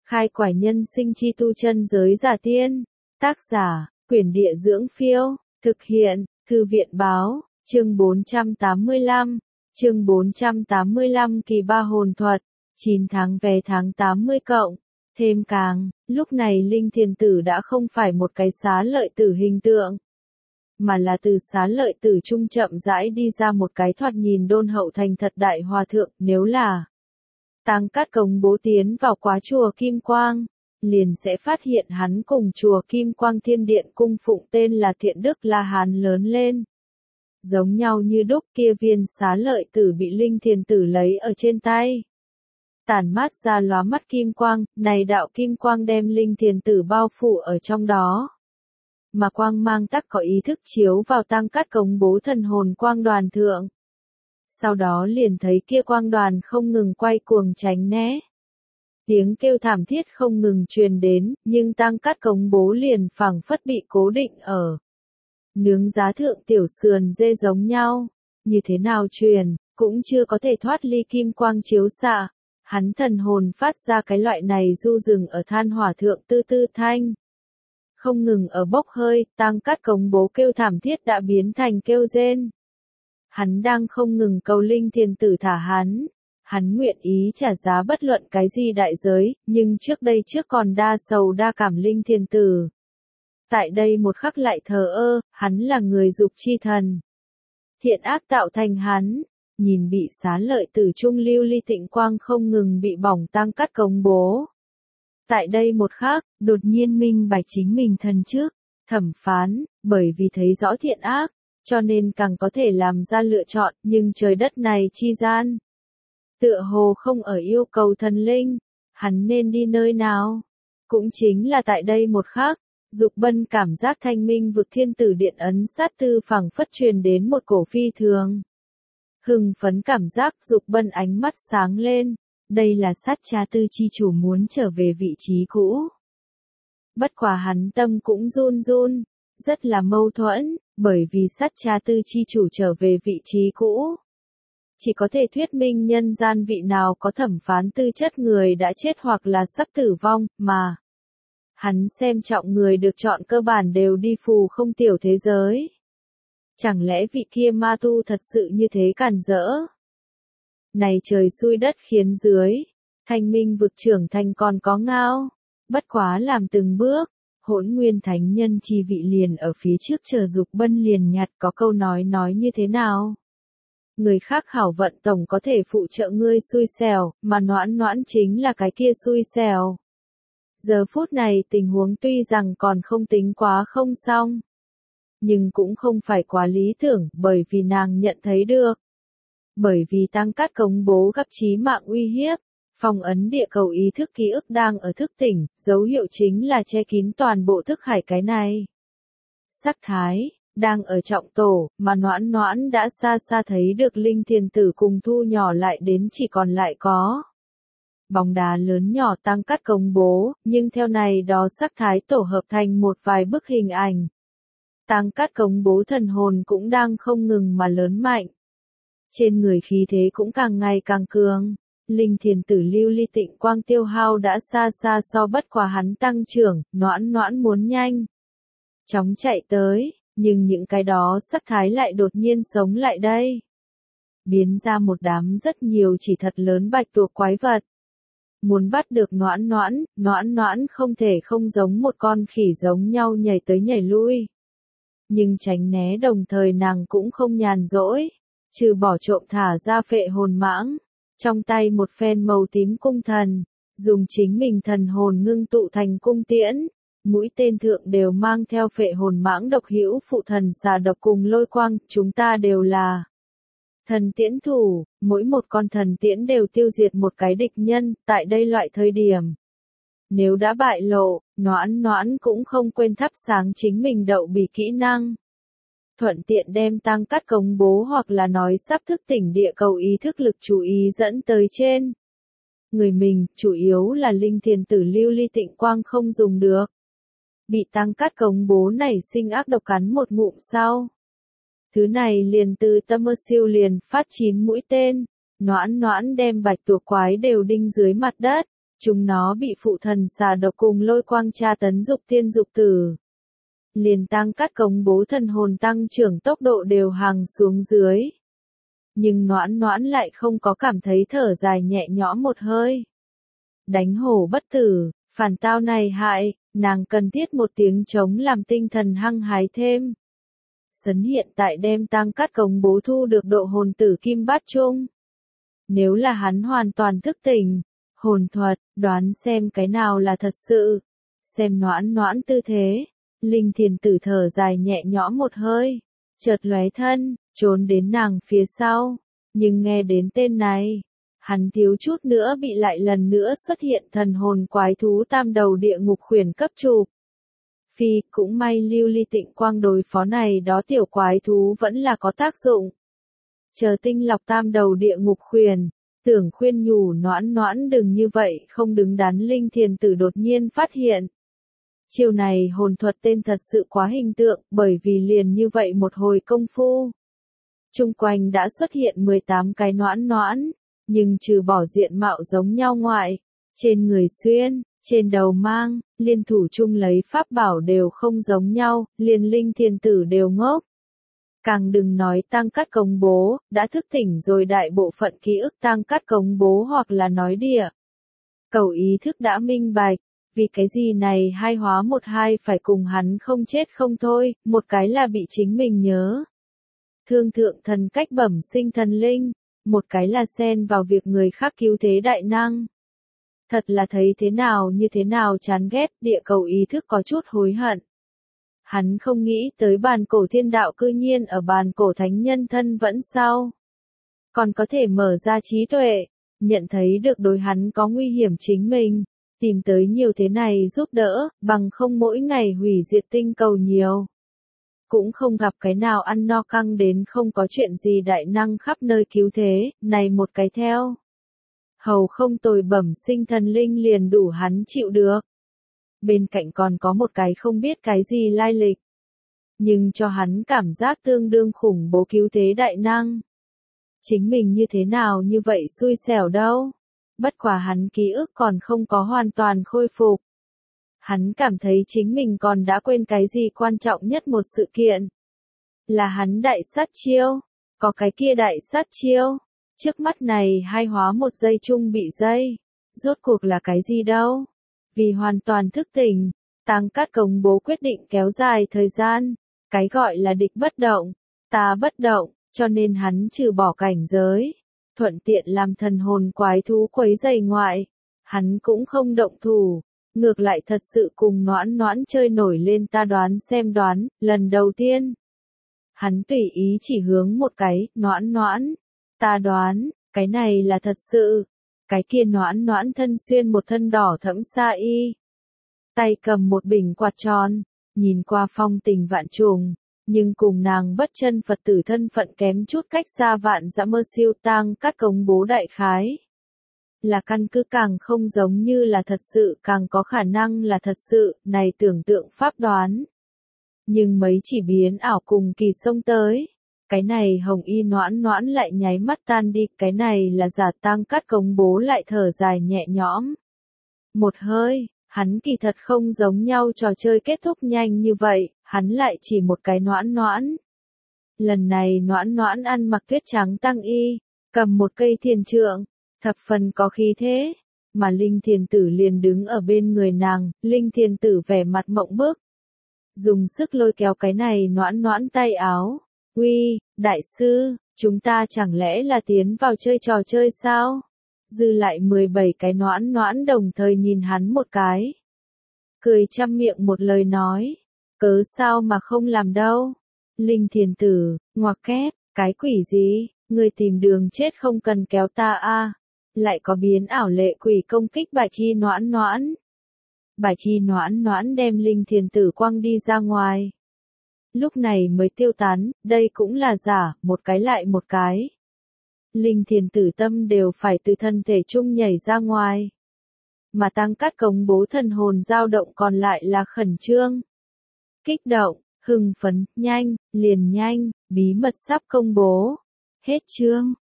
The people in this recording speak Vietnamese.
Khai quải nhân sinh chi tu chân giới giả tiên. Tác giả, Quyển Địa Dưỡng Phiêu. Thực hiện, Thư viện Báo. Chương 485. Chương 485 kỳ ba hồn thuật. 9 tháng vé tháng 80 cộng. Thêm càng, lúc này Linh Thiền Tử đã không phải một cái xá lợi tử hình tượng, mà là từ xá lợi tử trung chậm rãi đi ra một cái thoạt nhìn đôn hậu thành thật đại hòa thượng. Nếu là Tăng Cát Cống Bố tiến vào quá chùa Kim Quang, liền sẽ phát hiện hắn cùng chùa Kim Quang Thiên Điện cung phụng tên là Thiện Đức La Hán lớn lên. Giống nhau như đúc, kia viên xá lợi tử bị Linh Thiền Tử lấy ở trên tay, tản mát ra lóa mắt kim quang. Này đạo kim quang đem Linh Thiền Tử bao phủ ở trong đó, mà quang mang tắc có ý thức chiếu vào Tăng Cát Cống Bố thần hồn quang đoàn thượng. Sau đó liền thấy kia quang đoàn không ngừng quay cuồng tránh né. Tiếng kêu thảm thiết không ngừng truyền đến, nhưng Tăng Cát Cống Bố liền phảng phất bị cố định ở nướng giá thượng tiểu sườn dê giống nhau, như thế nào truyền, cũng chưa có thể thoát ly kim quang chiếu xạ. Hắn thần hồn phát ra cái loại này du rừng ở than hỏa thượng tư tư thanh, không ngừng ở bốc hơi. Tăng Cát Cống Bố kêu thảm thiết đã biến thành kêu rên. Hắn đang không ngừng cầu Linh Thiền Tử thả hắn nguyện ý trả giá bất luận cái gì đại giới, nhưng trước còn đa sầu đa cảm Linh Thiền Tử. Tại đây một khắc lại thờ ơ, hắn là người dục chi thần. Thiện ác tạo thành hắn, nhìn bị xá lợi tử trung lưu ly tịnh quang không ngừng bị bỏng Tăng Cát Cống Bố. Tại đây một khắc, đột nhiên minh bạch chính mình thần trước, thẩm phán, bởi vì thấy rõ thiện ác, cho nên càng có thể làm ra lựa chọn, nhưng trời đất này chi gian, tựa hồ không ở yêu cầu thần linh, hắn nên đi nơi nào? Cũng chính là tại đây một khắc, Dục Bân cảm giác thanh minh vực thiên tử điện ấn sát tư phảng phất truyền đến một cổ phi thường hưng phấn cảm giác. Dục Bân ánh mắt sáng lên, đây là sát cha tư chi chủ muốn trở về vị trí cũ. Bất quá hắn tâm cũng run run, rất là mâu thuẫn, bởi vì sát cha tư chi chủ trở về vị trí cũ, chỉ có thể thuyết minh nhân gian vị nào có thẩm phán tư chất người đã chết hoặc là sắp tử vong, mà hắn xem trọng người được chọn cơ bản đều đi phù không tiểu thế giới. Chẳng lẽ vị kia ma tu thật sự như thế cản rỡ? Này trời xui đất khiến dưới, thanh minh vực trưởng thành còn có ngao. Bất quá làm từng bước, Hỗn Nguyên Thánh Nhân chi vị liền ở phía trước chờ Dục Bân liền nhặt có câu nói như thế nào? Người khác hảo vận tổng có thể phụ trợ ngươi xui xẻo, mà Noãn Noãn chính là cái kia xui xẻo. Giờ phút này tình huống tuy rằng còn không tính quá không xong, nhưng cũng không phải quá lý tưởng, bởi vì nàng nhận thấy được. Bởi vì Tăng Cát Cống Bố gặp chí mạng uy hiếp, phong ấn địa cầu ý thức ký ức đang ở thức tỉnh, dấu hiệu chính là che kín toàn bộ thức hải cái này. Sắc thái, đang ở trọng tổ, mà Noãn Noãn đã xa xa thấy được Linh Thiền Tử cùng thu nhỏ lại đến chỉ còn lại có bóng đá lớn nhỏ Tăng Cát Cống Bố, nhưng theo này đó sắc thái tổ hợp thành một vài bức hình ảnh. Tăng Cát Cống Bố thần hồn cũng đang không ngừng mà lớn mạnh. Trên người khí thế cũng càng ngày càng cường. Linh Thiền Tử lưu ly tịnh quang tiêu hao đã xa xa so bất quá hắn tăng trưởng. Noãn Noãn muốn nhanh chóng chạy tới, nhưng những cái đó sắc thái lại đột nhiên sống lại đây, biến ra một đám rất nhiều chỉ thật lớn bạch tuộc quái vật. Muốn bắt được Noãn Noãn không thể không giống một con khỉ giống nhau nhảy tới nhảy lui. Nhưng tránh né đồng thời nàng cũng không nhàn rỗi, trừ bỏ trộm thả ra phệ hồn mãng, trong tay một phen màu tím cung thần, dùng chính mình thần hồn ngưng tụ thành cung tiễn, mũi tên thượng đều mang theo phệ hồn mãng độc hữu phụ thần xà độc cùng lôi quang. Chúng ta đều là thần tiễn thủ, mỗi một con thần tiễn đều tiêu diệt một cái địch nhân. Tại đây loại thời điểm, nếu đã bại lộ, Noãn Noãn cũng không quên thắp sáng chính mình đậu bỉ kỹ năng, thuận tiện đem Tăng Cát Cống Bố hoặc là nói sắp thức tỉnh địa cầu ý thức lực chú ý dẫn tới trên người mình. Chủ yếu là Linh Thiền Tử lưu ly tịnh quang không dùng được, bị Tăng Cát Cống Bố nảy sinh ác độc cắn một ngụm sau, thứ này liền từ tâm mơ siêu liền phát 9 mũi tên. Noãn Noãn đem bạch tuộc quái đều đinh dưới mặt đất, Chúng nó bị phụ thần xà độc cùng lôi quang tra tấn dục tiên dục tử. Liền Tăng Cát Cống Bố thần hồn tăng trưởng tốc độ đều hàng xuống dưới. Nhưng Noãn Noãn lại không có cảm thấy thở dài nhẹ nhõm một hơi. Đánh hổ bất tử, phản tao này hại, nàng cần thiết một tiếng trống làm tinh thần hăng hái thêm. Sấn hiện tại đem Tăng Cát Cống Bố thu được độ hồn tử kim bát chung. Nếu là hắn hoàn toàn thức tỉnh, hồn thuật, đoán xem cái nào là thật sự. Xem Noãn Noãn tư thế, Linh Thiền Tử thở dài nhẹ nhõm một hơi, chợt lóe thân, trốn đến nàng phía sau. Nhưng nghe đến tên này, hắn thiếu chút nữa bị lại lần nữa xuất hiện thần hồn quái thú tam đầu địa ngục khuyển cấp chụp. Phi, cũng may Lưu Ly Tịnh Quang đối phó này đó tiểu quái thú vẫn là có tác dụng. Chờ tinh lọc tam đầu địa ngục khuyển, tưởng khuyên nhủ Noãn Noãn đừng như vậy không đứng đắn. Linh Thiền Tử đột nhiên phát hiện. Chiêu này hồn thuật tên thật sự quá hình tượng, bởi vì liền như vậy một hồi công phu. Chung quanh đã xuất hiện 18 cái Noãn Noãn, nhưng trừ bỏ diện mạo giống nhau ngoại, trên người xuyên, trên đầu mang, liên thủ chung lấy pháp bảo đều không giống nhau, liền Linh Thiền Tử đều ngốc. Càng đừng nói Tăng Cát Cống Bố, đã thức tỉnh rồi đại bộ phận ký ức Tăng Cát Cống Bố hoặc là nói địa. Cầu ý thức đã minh bạch, vì cái gì này hai hóa một hai phải cùng hắn không chết không thôi, một cái là bị chính mình nhớ. Thương thượng thần cách bẩm sinh thần linh, một cái là xen vào việc người khác cứu thế đại năng. Thật là thấy thế nào như thế nào chán ghét, địa cầu ý thức có chút hối hận. Hắn không nghĩ tới bàn cổ thiên đạo cư nhiên ở bàn cổ thánh nhân thân vẫn sau. Còn có thể mở ra trí tuệ, nhận thấy được đối hắn có nguy hiểm chính mình, tìm tới nhiều thế này giúp đỡ, bằng không mỗi ngày hủy diệt tinh cầu nhiều. Cũng không gặp cái nào ăn no căng đến không có chuyện gì đại năng khắp nơi cứu thế, này một cái theo. Hầu không tồi bẩm sinh thần linh liền đủ hắn chịu được. Bên cạnh còn có một cái không biết cái gì lai lịch. Nhưng cho hắn cảm giác tương đương khủng bố cứu thế đại năng. Chính mình như thế nào như vậy xui xẻo đâu. Bất quả hắn ký ức còn không có hoàn toàn khôi phục. Hắn cảm thấy chính mình còn đã quên cái gì quan trọng nhất một sự kiện. Là hắn đại sát chiêu. Có cái kia đại sát chiêu. Trước mắt này hai hóa một giây chung bị dây. Rốt cuộc là cái gì đâu. Vì hoàn toàn thức tỉnh, Tăng Cát Cống Bố quyết định kéo dài thời gian. Cái gọi là địch bất động, ta bất động, cho nên hắn trừ bỏ cảnh giới. Thuận tiện làm thần hồn quái thú quấy rầy ngoại. Hắn cũng không động thủ. Ngược lại thật sự cùng Noãn Noãn chơi nổi lên ta đoán xem đoán, lần đầu tiên. Hắn tùy ý chỉ hướng một cái, Noãn Noãn. Ta đoán, cái này là thật sự. Cái kia Noãn Noãn thân xuyên một thân đỏ thẫm sa y. Tay cầm một bình quạt tròn, nhìn qua phong tình vạn trùng, nhưng cùng nàng bất chân Phật tử thân phận kém chút cách xa vạn dặm mơ siêu. Tăng Cát Cống Bố đại khái. Là căn cứ càng không giống như là thật sự càng có khả năng là thật sự, này tưởng tượng pháp đoán. Nhưng mấy chỉ biến ảo cùng kỳ xông tới. Cái này hồng y Noãn Noãn lại nháy mắt tan đi, cái này là giả. Tăng Cát Cống Bố lại thở dài nhẹ nhõm. Một hơi, hắn kỳ thật không giống nhau trò chơi kết thúc nhanh như vậy, hắn lại chỉ một cái Noãn Noãn. Lần này Noãn Noãn ăn mặc tuyết trắng tăng y, cầm một cây thiền trượng, thập phần có khí thế, mà Linh Thiền Tử liền đứng ở bên người nàng. Linh Thiền Tử vẻ mặt mộng bức, dùng sức lôi kéo cái này Noãn Noãn tay áo. Uy, đại sư, chúng ta chẳng lẽ là tiến vào chơi trò chơi sao? Dư lại 17 cái Noãn Noãn đồng thời nhìn hắn một cái. Cười trăm miệng một lời nói. Cớ sao mà không làm đâu? Linh Thiền Tử, ngoặc kép, cái quỷ gì? Người tìm đường chết không cần kéo ta a. Lại có biến ảo lệ quỷ công kích Bạch Hy Noãn Noãn. Bạch Hy Noãn Noãn đem Linh Thiền Tử quăng đi ra ngoài. Lúc này mới tiêu tán, đây cũng là giả, một cái lại một cái. Linh Thiền Tử tâm đều phải từ thân thể chung nhảy ra ngoài. Mà Tăng Cát Cống Bố thần hồn dao động còn lại là khẩn trương. Kích động, hưng phấn, nhanh, liền nhanh, bí mật sắp công bố. Hết chương.